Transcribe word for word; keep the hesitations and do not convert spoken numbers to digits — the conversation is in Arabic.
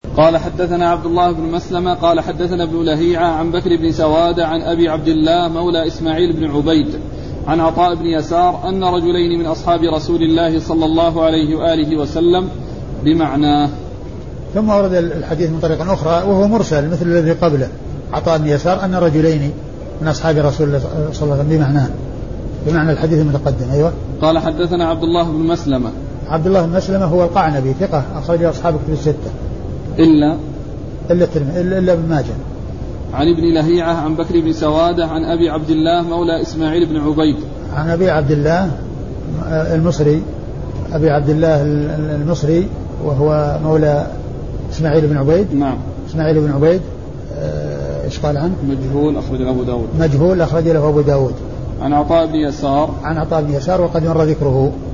قال حدثنا عبد الله بن مسلمة قال حدثنا ابن لهيعة عن بكر بن سوادة عن أبي عبد الله مولى إسماعيل بن عبيد عن عطاء بن يسار أن رجلين من أصحاب رسول الله صلى الله عليه وآله وسلم بمعناه. ثم ورد الحديث من طريق أخرى وهو مرسل مثل الذي قبله، عطاء بن يسار أن رجلين من أصحاب رسول الله صلى الله عليه وسلم بمعناه، بمعنى الحديث المتقدم. أيوة. قال حدثنا عبد الله بن مسلمة. عبد الله بن مسلمة هو القعنبي ثقة أخرج أصحاب كتب الستة إلا إلا إلا, إلا ابن ماجه. عن ابن لهيعة عن بكر بن سوادة عن أبي عبد الله مولى إسماعيل بن عبيد عن أبي عبد الله المصري، أبي عبد الله المصري وهو مولى إسماعيل بن عبيد. نعم. إسماعيل بن عبيد إيش قال عنه؟ مجهول أخرج له أبو داود. مجهول أخرج له أبو داود. عن عطاء بن يسار. عن عطاء بن يسار وقد مر ذكره.